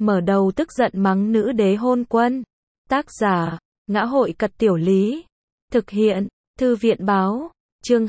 mở đầu tức giận mắng nữ đế hôn quân. Tác giả, Ngã Hội Cật Tiểu Lý. Thực hiện, Thư viện Báo. Chương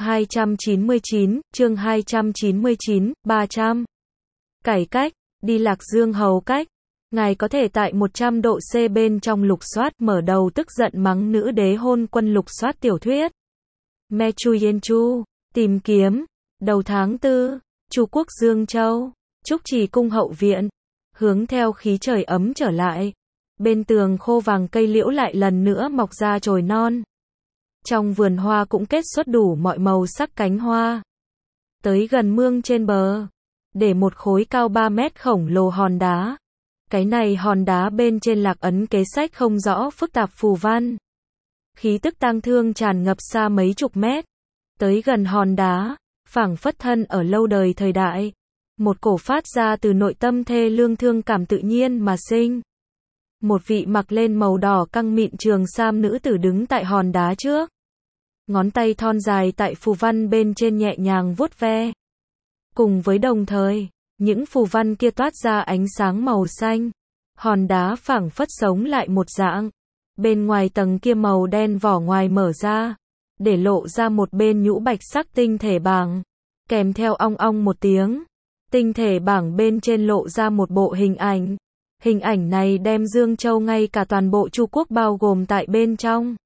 299, 300. Cải cách, đi Lạc Dương hầu cách. Ngài có thể tại 100 độ C bên trong lục soát mở đầu tức giận mắng nữ đế hôn quân lục soát tiểu thuyết. Me Chu Yên Chu, tìm kiếm. Đầu tháng 4, Chu Quốc Dương Châu, Trúc Trì cung hậu viện. Hướng theo khí trời ấm trở lại. Bên tường khô vàng cây liễu lại lần nữa mọc ra chồi non. Trong vườn hoa cũng kết xuất đủ mọi màu sắc cánh hoa. Tới gần mương trên bờ, để một khối cao 3 mét khổng lồ hòn đá. Cái này hòn đá bên trên lạc ấn kế sách không rõ phức tạp phù văn. Khí tức tang thương tràn ngập xa mấy chục mét. Tới gần hòn đá, phảng phất thân ở lâu đời thời đại. Một cổ phát ra từ nội tâm thê lương thương cảm tự nhiên mà sinh. Một vị mặc lên màu đỏ căng mịn trường sam nữ tử đứng tại hòn đá trước. Ngón tay thon dài tại phù văn bên trên nhẹ nhàng vuốt ve. Cùng với đồng thời, những phù văn kia toát ra ánh sáng màu xanh. Hòn đá phảng phất sống lại một dạng. Bên ngoài tầng kia màu đen vỏ ngoài mở ra, để lộ ra một bên nhũ bạch sắc tinh thể bảng. Kèm theo ong ong một tiếng, tinh thể bảng bên trên lộ ra một bộ hình ảnh. Hình ảnh này đem Dương Châu ngay cả toàn bộ Chu Quốc bao gồm tại bên trong.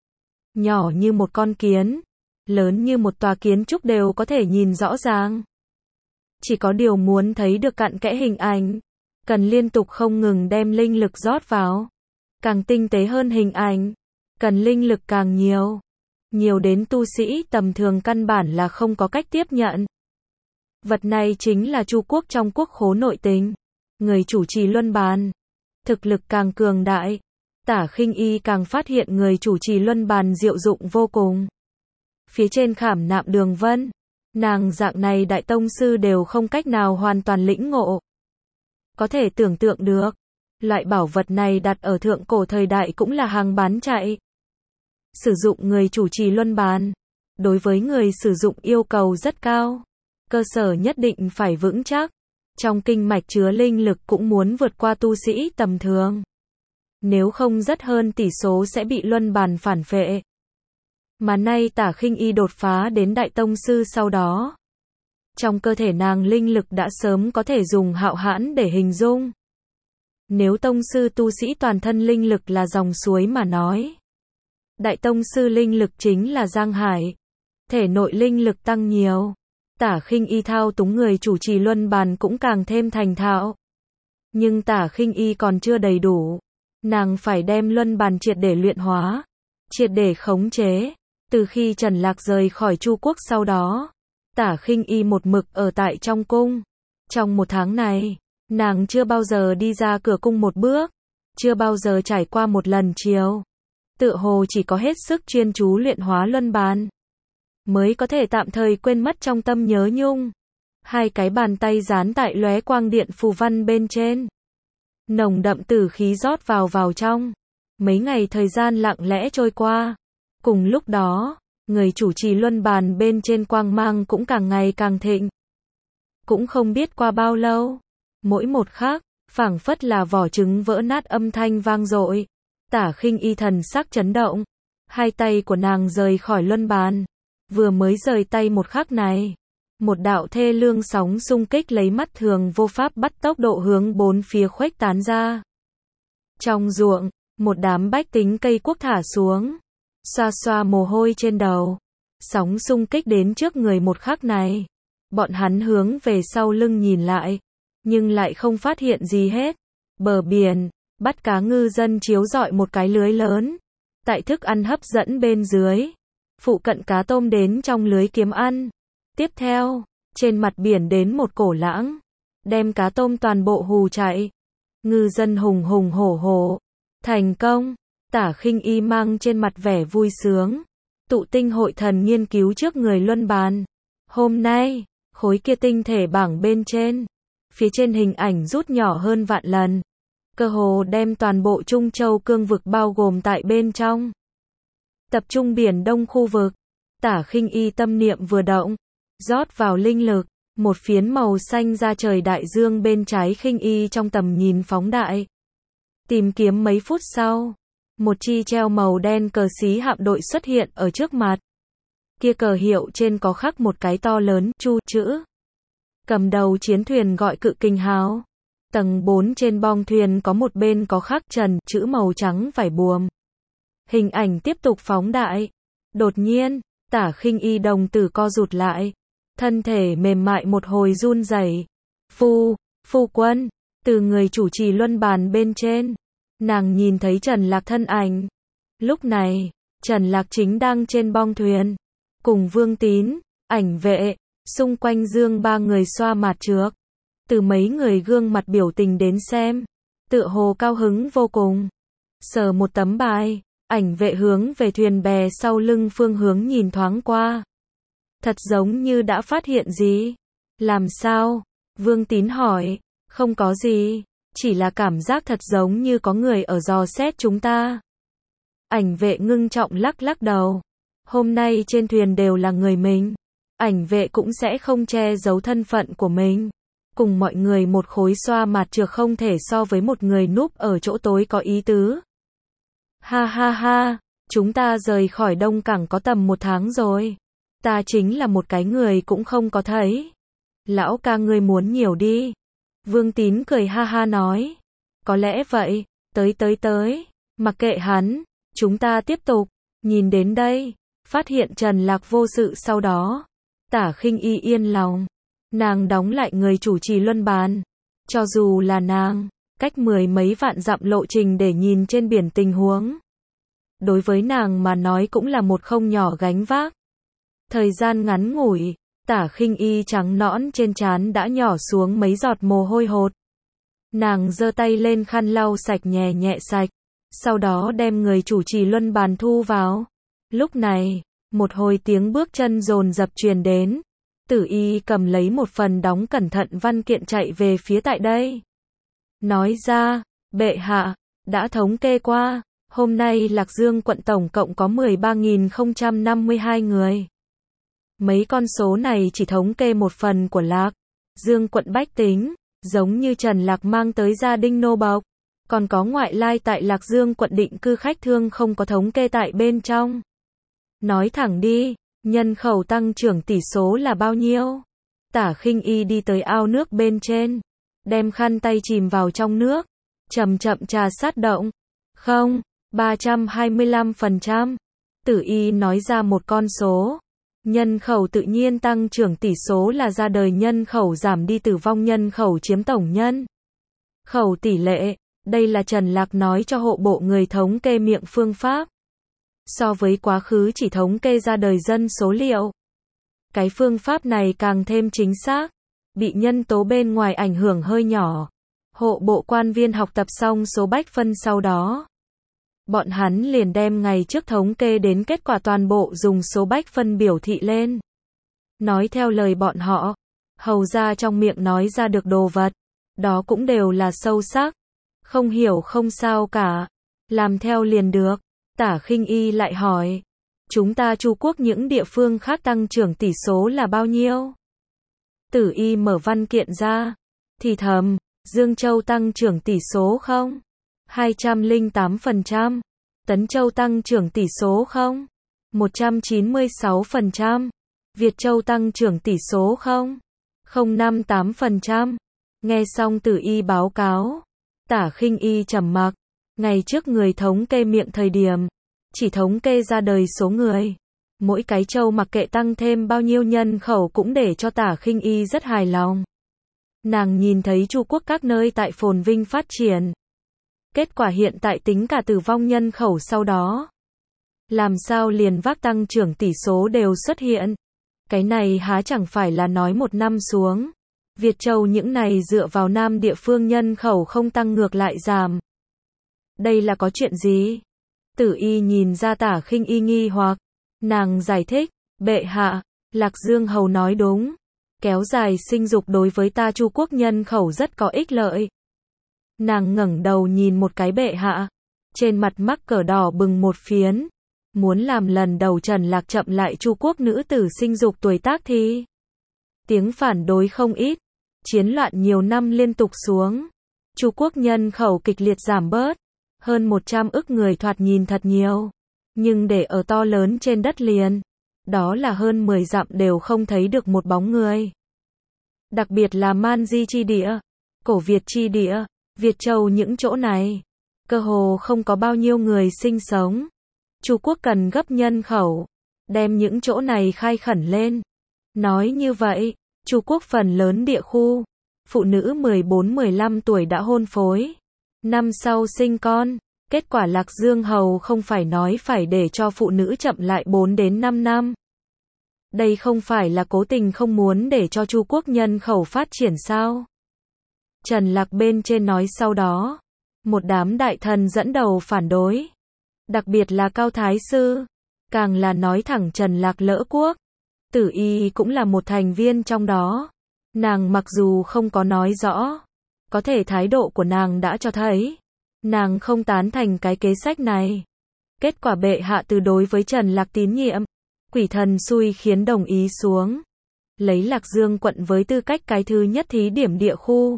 Nhỏ như một con kiến, lớn như một tòa kiến trúc đều có thể nhìn rõ ràng. Chỉ có điều muốn thấy được cặn kẽ hình ảnh, cần liên tục không ngừng đem linh lực rót vào. Càng tinh tế hơn hình ảnh, cần linh lực càng nhiều. Nhiều đến tu sĩ tầm thường căn bản là không có cách tiếp nhận. Vật này chính là Chu Quốc trong quốc khố nội tình. Người chủ trì luân bàn. Thực lực càng cường đại, Tả Khinh Y càng phát hiện người chủ trì luân bàn diệu dụng vô cùng. Phía trên khảm nạm đường vân, nàng dạng này đại tông sư đều không cách nào hoàn toàn lĩnh ngộ. Có thể tưởng tượng được, loại bảo vật này đặt ở thượng cổ thời đại cũng là hàng bán chạy. Sử dụng người chủ trì luân bàn, đối với người sử dụng yêu cầu rất cao. Cơ sở nhất định phải vững chắc. Trong kinh mạch chứa linh lực cũng muốn vượt qua tu sĩ tầm thường. Nếu không rất hơn tỷ số sẽ bị luân bàn phản phệ. Mà nay Tả Khinh Y đột phá đến đại tông sư sau đó. Trong cơ thể nàng linh lực đã sớm có thể dùng hạo hãn để hình dung. Nếu tông sư tu sĩ toàn thân linh lực là dòng suối mà nói. Đại tông sư linh lực chính là giang hải. Thể nội linh lực tăng nhiều. Tả Khinh Y thao túng người chủ trì luân bàn cũng càng thêm thành thạo. Nhưng Tả Khinh Y còn chưa đầy đủ. Nàng phải đem luân bàn triệt để luyện hóa, triệt để khống chế. Từ khi Trần Lạc rời khỏi Chu Quốc sau đó, Tả Khinh Y một mực ở tại trong cung. Trong một tháng này, nàng chưa bao giờ đi ra cửa cung một bước, chưa bao giờ trải qua một lần chiều. Tựa hồ chỉ có hết sức chuyên chú luyện hóa luân bàn, mới có thể tạm thời quên mất trong tâm nhớ nhung. Hai cái bàn tay dán tại lóe quang điện phù văn bên trên. Nồng đậm tử khí rót vào trong. Mấy ngày thời gian lặng lẽ trôi qua. Cùng lúc đó, người chủ trì luân bàn bên trên quang mang cũng càng ngày càng thịnh. Cũng không biết qua bao lâu, mỗi một khắc, phảng phất là vỏ trứng vỡ nát âm thanh vang dội. Tả Khinh Y thần sắc chấn động. Hai tay của nàng rời khỏi luân bàn. Vừa mới rời tay một khắc này, một đạo thê lương sóng xung kích lấy mắt thường vô pháp bắt tốc độ hướng bốn phía khuếch tán ra. Trong ruộng, một đám bách tính cây cuốc thả xuống, xoa xoa mồ hôi trên đầu. Sóng xung kích đến trước người một khắc này, bọn hắn hướng về sau lưng nhìn lại, nhưng lại không phát hiện gì hết. Bờ biển, bắt cá ngư dân chiếu rọi một cái lưới lớn, tại thức ăn hấp dẫn bên dưới. Phụ cận cá tôm đến trong lưới kiếm ăn. Tiếp theo, trên mặt biển đến một cổ lãng, đem cá tôm toàn bộ hù chạy. Ngư dân hùng hùng hổ hổ. Thành công. Tả Khinh Y mang trên mặt vẻ vui sướng. Tụ tinh hội thần nghiên cứu trước người luân bàn. Hôm nay, khối kia tinh thể bảng bên trên, phía trên hình ảnh rút nhỏ hơn vạn lần. Cơ hồ đem toàn bộ Trung Châu cương vực bao gồm tại bên trong. Tập trung biển Đông khu vực. Tả Khinh Y tâm niệm vừa động, rót vào linh lực, Một phiến màu xanh da trời đại dương bên trái Khinh Y trong tầm nhìn phóng đại. Tìm kiếm mấy phút sau, một chi treo màu đen cờ xí hạm đội xuất hiện ở trước mặt. Kia cờ hiệu trên có khắc một cái to lớn Chu chữ. Cầm đầu chiến thuyền gọi Cự Kình Hào. Tầng 4 trên bong thuyền có một bên có khắc Trần chữ màu trắng vải buồm. Hình ảnh tiếp tục phóng đại. Đột nhiên, Tả Khinh Y đồng tử co rụt lại. Thân thể mềm mại một hồi run rẩy. Phu quân, từ người chủ trì luân bàn bên trên. Nàng nhìn thấy Trần Lạc thân ảnh. Lúc này, Trần Lạc chính đang trên bong thuyền. Cùng Vương Tín, ảnh vệ, xung quanh Dương ba người xoa mặt trước. Từ mấy người gương mặt biểu tình đến xem. Tựa hồ cao hứng vô cùng. Sờ một tấm bài, ảnh vệ hướng về thuyền bè sau lưng phương hướng nhìn thoáng qua. Thật giống như đã phát hiện gì. Làm sao? Vương Tín hỏi. Không có gì. Chỉ là cảm giác thật giống như có người ở dò xét chúng ta. Ảnh vệ ngưng trọng lắc lắc đầu. Hôm nay trên thuyền đều là người mình. Ảnh vệ cũng sẽ không che giấu thân phận của mình. Cùng mọi người một khối xoa mặt trược không thể so với một người núp ở chỗ tối có ý tứ. Ha ha ha, chúng ta rời khỏi Đông Cảng có tầm 1 tháng rồi. Ta chính là một cái người cũng không có thấy. Lão ca ngươi muốn nhiều đi. Vương Tín cười ha ha nói. Có lẽ vậy, tới. Mặc kệ hắn, chúng ta tiếp tục. Nhìn đến đây, phát hiện Trần Lạc vô sự sau đó. Tả Khinh Y yên lòng. Nàng đóng lại người chủ trì luân bàn. Cho dù là nàng, cách 10 mấy vạn dặm lộ trình để nhìn trên biển tình huống. Đối với nàng mà nói cũng là một không nhỏ gánh vác. Thời gian ngắn ngủi, Tả Khinh Y trắng nõn trên trán đã nhỏ xuống mấy giọt mồ hôi hột. Nàng giơ tay lên khăn lau sạch nhẹ sạch, sau đó đem người chủ trì luân bàn thu vào. Lúc này, một hồi tiếng bước chân dồn dập truyền đến. Tử Y cầm lấy một phần đóng cẩn thận văn kiện chạy về phía tại đây. Nói ra, bệ hạ, đã thống kê qua, hôm nay Lạc Dương quận tổng cộng có 13.052 người. Mấy con số này chỉ thống kê một phần của Lạc Dương quận bách tính, giống như Trần Lạc mang tới gia đình nô bộc. Còn có ngoại lai tại Lạc Dương quận định cư khách thương không có thống kê tại bên trong. Nói thẳng đi, nhân khẩu tăng trưởng tỷ số là bao nhiêu? Tả Khinh Y đi tới ao nước bên trên, đem khăn tay chìm vào trong nước, chậm trà sát động. Không, 325%. Tử Y nói ra một con số. Nhân khẩu tự nhiên tăng trưởng tỷ số là ra đời nhân khẩu giảm đi tử vong nhân khẩu chiếm tổng nhân khẩu tỷ lệ. Đây là Trần Lạc nói cho hộ bộ người thống kê miệng phương pháp. So với quá khứ chỉ thống kê ra đời dân số liệu. Cái phương pháp này càng thêm chính xác. Bị nhân tố bên ngoài ảnh hưởng hơi nhỏ. Hộ bộ quan viên học tập xong số bách phân sau đó. Bọn hắn liền đem ngày trước thống kê đến kết quả toàn bộ dùng số bách phân biểu thị lên. Nói theo lời bọn họ, hầu ra trong miệng nói ra được đồ vật. Đó cũng đều là sâu sắc. Không hiểu không sao cả. Làm theo liền được. Tả Khinh Y lại hỏi. Chúng ta Chu quốc những địa phương khác tăng trưởng tỷ số là bao nhiêu? Tử Y mở văn kiện ra. Thì thầm, Dương Châu tăng trưởng tỷ số không? 208%. Tấn Châu tăng trưởng tỷ số không? 196%. Việt Châu tăng trưởng tỷ số không? 058%. Nghe xong Tử Y báo cáo, Tả Khinh Y trầm mặc. Ngày trước người thống kê miệng thời điểm, chỉ thống kê ra đời số người. Mỗi cái châu mặc kệ tăng thêm bao nhiêu nhân khẩu cũng để cho Tả Khinh Y rất hài lòng. Nàng nhìn thấy Chu quốc các nơi tại phồn vinh phát triển. Kết quả hiện tại tính cả tử vong nhân khẩu sau đó. Làm sao liền vác tăng trưởng tỷ số đều xuất hiện. Cái này há chẳng phải là nói một năm xuống. Việt Châu những này dựa vào nam địa phương nhân khẩu không tăng ngược lại giảm. Đây là có chuyện gì? Tử Y nhìn ra Tả Khinh Y nghi hoặc. Nàng giải thích, bệ hạ, Lạc Dương hầu nói đúng. Kéo dài sinh dục đối với ta Chu quốc nhân khẩu rất có ích lợi. Nàng ngẩng đầu nhìn một cái bệ hạ. Trên mặt mắc cờ đỏ bừng một phiến. Muốn làm lần đầu Trần Lạc chậm lại Chu quốc nữ tử sinh dục tuổi tác thì. tiếng phản đối không ít, chiến loạn nhiều năm liên tục xuống. Chu quốc nhân khẩu kịch liệt giảm bớt, hơn 100 ức người thoạt nhìn thật nhiều, nhưng để ở to lớn trên đất liền, đó là hơn 10 dặm đều không thấy được một bóng người. Đặc biệt là Man Di chi địa, Cổ Việt chi địa, Việt Châu những chỗ này, cơ hồ không có bao nhiêu người sinh sống. Chu quốc cần gấp nhân khẩu, đem những chỗ này khai khẩn lên. Nói như vậy, Chu quốc phần lớn địa khu, phụ nữ 14-15 tuổi đã hôn phối, năm sau sinh con. Kết quả Lạc Dương Hầu không phải nói phải để cho phụ nữ chậm lại 4 đến 5 năm. Đây không phải là cố tình không muốn để cho Chu quốc nhân khẩu phát triển sao? Trần Lạc bên trên nói sau đó, một đám đại thần dẫn đầu phản đối. Đặc biệt là Cao Thái Sư, càng là nói thẳng Trần Lạc lỡ quốc. Tử Y cũng là một thành viên trong đó. Nàng mặc dù không có nói rõ, có thể thái độ của nàng đã cho thấy, nàng không tán thành cái kế sách này. Kết quả bệ hạ từ đối với Trần Lạc tín nhiệm, quỷ thần xui khiến đồng ý xuống. Lấy Lạc Dương quận với tư cách cái thứ nhất thí điểm địa khu.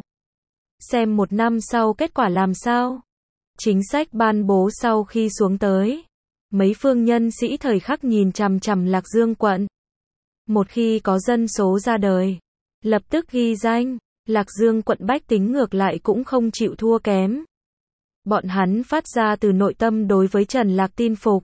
Xem một năm sau kết quả làm sao. Chính sách ban bố sau khi xuống tới, mấy phương nhân sĩ thời khắc nhìn chằm chằm Lạc Dương quận. Một khi có dân số ra đời, lập tức ghi danh, Lạc Dương quận bách tính ngược lại cũng không chịu thua kém. Bọn hắn phát ra từ nội tâm đối với Trần Lạc tin phục.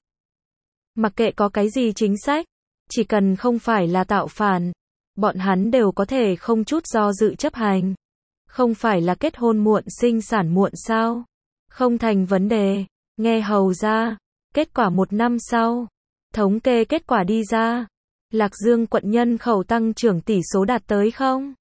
Mặc kệ có cái gì chính sách, chỉ cần không phải là tạo phản, bọn hắn đều có thể không chút do dự chấp hành. Không phải là kết hôn muộn sinh sản muộn sao? Không thành vấn đề. Nghe hầu ra. Kết quả một năm sau, thống kê kết quả đi ra, Lạc Dương quận nhân khẩu tăng trưởng tỷ số đạt tới không?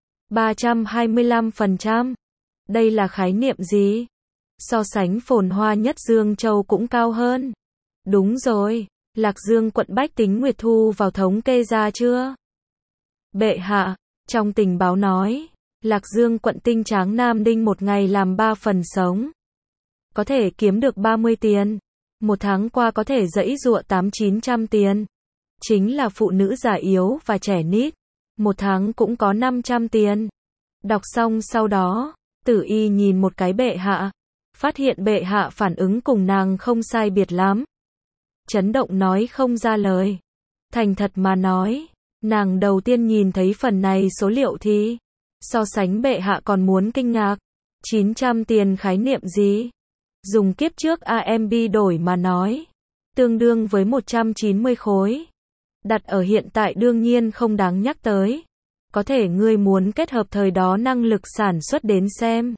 325%. Đây là khái niệm gì? So sánh phồn hoa nhất Dương Châu cũng cao hơn. Đúng rồi, Lạc Dương quận bách tính Nguyệt thu vào thống kê ra chưa? Bệ hạ, trong tình báo nói, Lạc Dương quận Tinh Tráng Nam Đinh một ngày làm 3 phần sống. Có thể kiếm được 30 tiền. Một tháng qua có thể giãy giụa 800-900 tiền. Chính là phụ nữ già yếu và trẻ nít. Một tháng cũng có 500 tiền. Đọc xong sau đó, Tử Y nhìn một cái bệ hạ. Phát hiện bệ hạ phản ứng cùng nàng không sai biệt lắm. Chấn động nói không ra lời. Thành thật mà nói, nàng đầu tiên nhìn thấy phần này số liệu thì so sánh bệ hạ còn muốn kinh ngạc. 900 tiền khái niệm gì? Dùng kiếp trước AMB đổi mà nói, tương đương với 190 khối. Đặt ở hiện tại đương nhiên không đáng nhắc tới. Có thể ngươi muốn kết hợp thời đó năng lực sản xuất đến xem.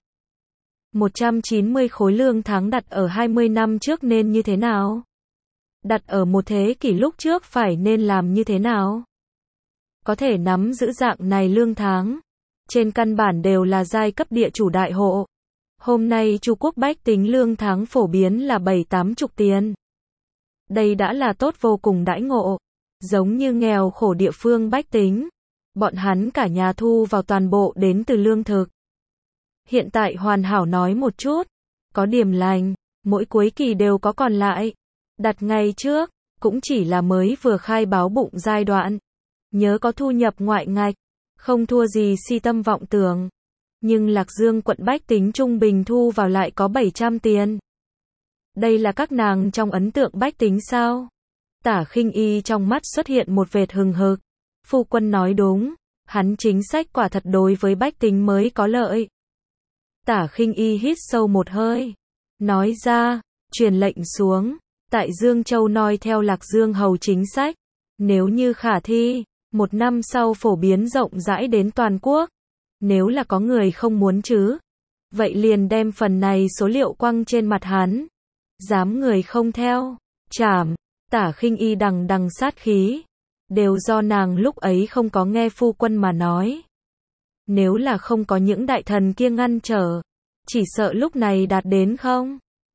190 khối lương tháng đặt ở 20 năm trước nên như thế nào? Đặt ở một thế kỷ lúc trước phải nên làm như thế nào? Có thể nắm giữ dạng này lương tháng. Trên căn bản đều là giai cấp địa chủ đại hộ. Hôm nay Chu quốc bách tính lương tháng phổ biến là 7-80 tiền. Đây đã là tốt vô cùng đãi ngộ. Giống như nghèo khổ địa phương bách tính. Bọn hắn cả nhà thu vào toàn bộ đến từ lương thực. Hiện tại hoàn hảo nói một chút. Có điểm lành. Mỗi cuối kỳ đều có còn lại. Đặt ngày trước. Cũng chỉ là mới vừa khai báo bụng giai đoạn. Nhớ có thu nhập ngoại ngạch. Không thua gì si tâm vọng tưởng. Nhưng Lạc Dương quận bách tính trung bình thu vào lại có 700 tiền. Đây là các nàng trong ấn tượng bách tính sao? Tả Khinh Y trong mắt xuất hiện một vệt hừng hực. Phu quân nói đúng, hắn chính sách quả thật đối với bách tính mới có lợi. Tả Khinh Y hít sâu một hơi. Nói ra, truyền lệnh xuống, tại Dương Châu noi theo Lạc Dương hầu chính sách. Nếu như khả thi, một năm sau phổ biến rộng rãi đến toàn quốc. Nếu là có người không muốn chứ, vậy liền đem phần này số liệu quăng trên mặt hắn. Dám người không theo, chảm. Tả Khinh Y đằng đằng sát khí. Đều do nàng lúc ấy không có nghe phu quân mà nói. Nếu là không có những đại thần kia ngăn trở, chỉ sợ lúc này đạt đến không?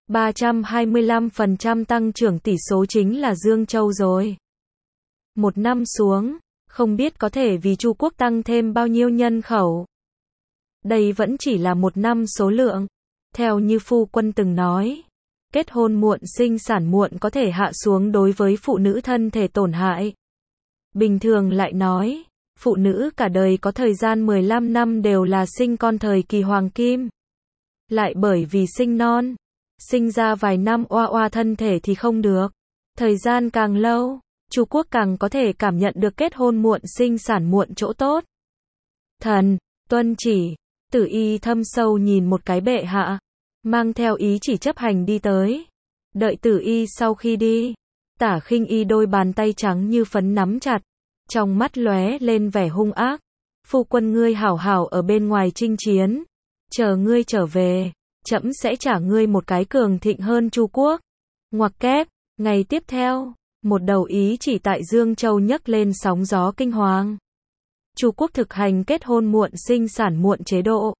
325% tăng trưởng tỷ số chính là Dương Châu rồi. Một năm xuống, không biết có thể vì Chu quốc tăng thêm bao nhiêu nhân khẩu. Đây vẫn chỉ là một năm số lượng. Theo như phu quân từng nói, kết hôn muộn sinh sản muộn có thể hạ xuống đối với phụ nữ thân thể tổn hại. Bình thường lại nói, Phụ nữ cả đời có thời gian 15 năm đều là sinh con thời kỳ hoàng kim. Lại bởi vì sinh non, sinh ra vài năm oa oa thân thể thì không được. Thời gian càng lâu, Chu Quốc càng có thể cảm nhận được kết hôn muộn sinh sản muộn chỗ tốt. Thần, tuân chỉ, Tử Y thâm sâu nhìn một cái bệ hạ, mang theo ý chỉ chấp hành đi tới. Đợi Tử Y sau khi đi, Tả Khinh Y đôi bàn tay trắng như phấn nắm chặt, trong mắt lóe lên vẻ hung ác. Phu quân ngươi hảo hảo ở bên ngoài chinh chiến, chờ ngươi trở về, trẫm sẽ trả ngươi một cái cường thịnh hơn Chu Quốc. Ngoặc kép, ngày tiếp theo, một đầu ý chỉ tại Dương Châu nhấc lên sóng gió kinh hoàng. Chu Quốc thực hành kết hôn muộn sinh sản muộn chế độ.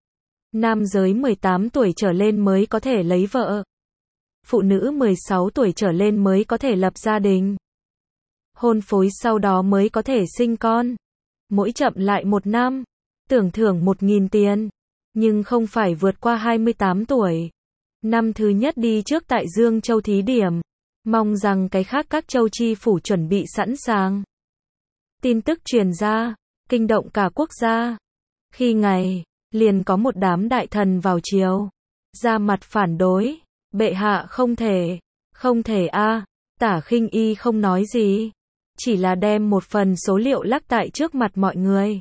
Nam giới 18 tuổi trở lên mới có thể lấy vợ. Phụ nữ 16 tuổi trở lên mới có thể lập gia đình. Hôn phối sau đó mới có thể sinh con. Mỗi chậm lại 1 năm, tưởng thưởng 1.000 tiền. Nhưng không phải vượt qua 28 tuổi. Năm thứ nhất đi trước tại Dương Châu thí điểm. Mong rằng cái khác các châu chi phủ chuẩn bị sẵn sàng. Tin tức truyền ra, kinh động cả quốc gia. Khi ngày, liền có một đám đại thần vào triều, ra mặt phản đối. Bệ hạ không thể a. Tả Khinh Y không nói gì, chỉ là đem một phần số liệu lắc tại trước mặt mọi người.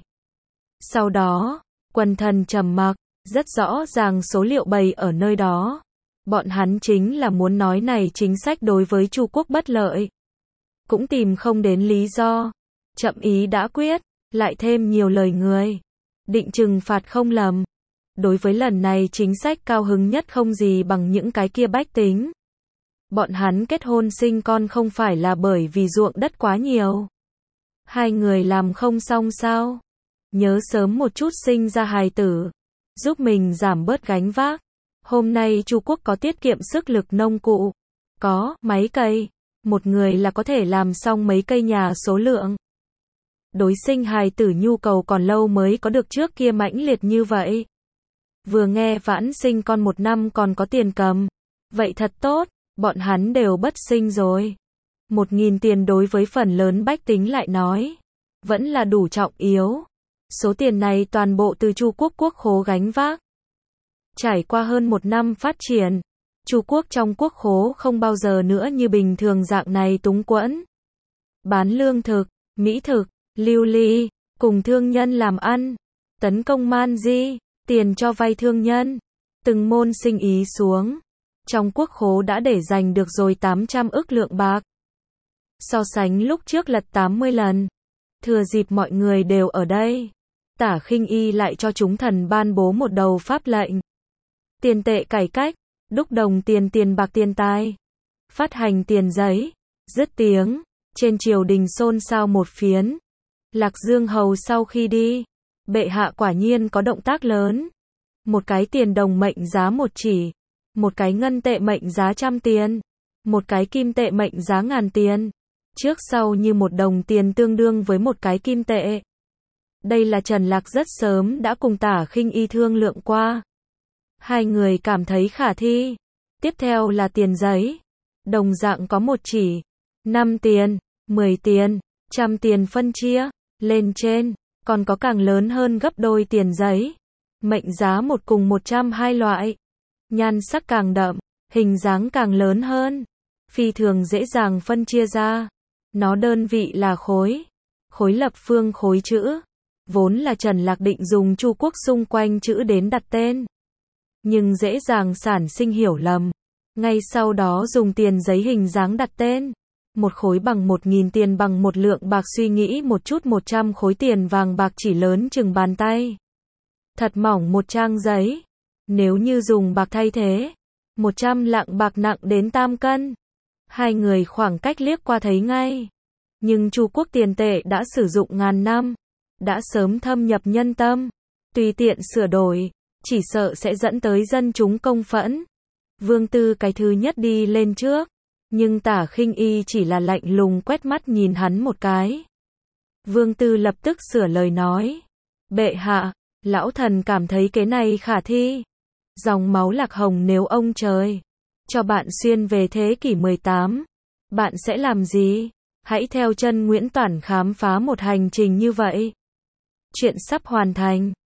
Sau đó, quần thần trầm mặc, rất rõ ràng số liệu bày ở nơi đó. Bọn hắn chính là muốn nói này chính sách đối với Chu Quốc bất lợi. Cũng tìm không đến lý do. Chậm ý đã quyết, lại thêm nhiều lời người. Định trừng phạt không lầm. Đối với lần này chính sách cao hứng nhất không gì bằng những cái kia bách tính. Bọn hắn kết hôn sinh con không phải là bởi vì ruộng đất quá nhiều. Hai người làm không xong sao? Nhớ sớm một chút sinh ra hài tử, giúp mình giảm bớt gánh vác. Hôm nay Chu Quốc có tiết kiệm sức lực nông cụ, có máy cày, một người là có thể làm xong mấy cây nhà số lượng. Đối sinh hài tử nhu cầu còn lâu mới có được trước kia mãnh liệt như vậy. Vừa nghe vãn sinh con 1 năm còn có tiền cầm, vậy thật tốt, bọn hắn đều bất sinh rồi. 1.000 tiền đối với phần lớn bách tính lại nói, vẫn là đủ trọng yếu. Số tiền này toàn bộ từ Chu Quốc quốc khố gánh vác. Trải qua hơn 1 năm phát triển, Chu Quốc trong quốc khố không bao giờ nữa như bình thường dạng này túng quẫn. Bán lương thực, mỹ thực, lưu ly, cùng thương nhân làm ăn, tấn công man di, tiền cho vay thương nhân, từng môn sinh ý xuống. Trong quốc khố đã để dành được rồi 800 ức lượng bạc. So sánh lúc trước lật 80 lần. Thừa dịp mọi người đều ở đây, Tả Khinh Y lại cho chúng thần ban bố một đầu pháp lệnh. Tiền tệ cải cách, đúc đồng tiền bạc tiền tài, phát hành tiền giấy, dứt tiếng, trên triều đình xôn xao một phiến. Lạc Dương hầu sau khi đi, bệ hạ quả nhiên có động tác lớn. Một cái tiền đồng mệnh giá 1 chỉ, một cái ngân tệ mệnh giá 100 tiền, một cái kim tệ mệnh giá 1000 tiền. Trước sau như 1 đồng tiền tương đương với 1 cái kim tệ. Đây là Trần Lạc rất sớm đã cùng Tả Khinh Y thương lượng qua. Hai người cảm thấy khả thi. Tiếp theo là tiền giấy. Đồng dạng có 1 chỉ, 5 tiền, 10 tiền, 100 tiền phân chia. Lên trên, còn có càng lớn hơn gấp đôi tiền giấy. Mệnh giá 1 cùng 102 loại. Nhan sắc càng đậm, hình dáng càng lớn hơn. Phi thường dễ dàng phân chia ra. Nó đơn vị là khối. Khối lập phương khối chữ. Vốn là Trần Lạc định dùng Chu Quốc xung quanh chữ đến đặt tên. Nhưng dễ dàng sản sinh hiểu lầm. Ngay sau đó dùng tiền giấy hình dáng đặt tên. 1 khối bằng 1.000 tiền bằng 1 lượng bạc, suy nghĩ một chút 100 khối tiền vàng bạc chỉ lớn chừng bàn tay. Thật mỏng 1 trang giấy. Nếu như dùng bạc thay thế, 100 lạng bạc nặng đến 8 cân. Hai người khoảng cách liếc qua thấy ngay. Nhưng Chu Quốc tiền tệ đã sử dụng ngàn năm, đã sớm thâm nhập nhân tâm. Tùy tiện sửa đổi, chỉ sợ sẽ dẫn tới dân chúng công phẫn. Vương Tư cái thứ nhất đi lên trước. Nhưng Tả Khinh Y chỉ là lạnh lùng quét mắt nhìn hắn một cái. Vương Tư lập tức sửa lời nói. Bệ hạ, lão thần cảm thấy cái này khả thi. Dòng máu Lạc Hồng nếu ông trời cho bạn xuyên về thế kỷ 18, bạn sẽ làm gì? Hãy theo chân Nguyễn Toản khám phá một hành trình như vậy. Chuyện sắp hoàn thành.